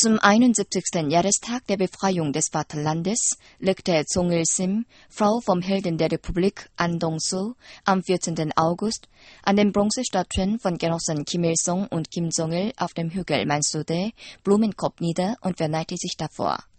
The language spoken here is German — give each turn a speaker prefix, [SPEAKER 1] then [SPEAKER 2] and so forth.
[SPEAKER 1] Zum 71. Jahrestag der Befreiung des Vaterlandes legte Chung Il-sim, Frau vom Helden der Republik An Dong-su, am 14. August an den Bronzestatuen von Genossen Kim Il-sung und Kim Jong-il auf dem Hügel Mansudae Blumenkorb nieder und verneigte sich davor.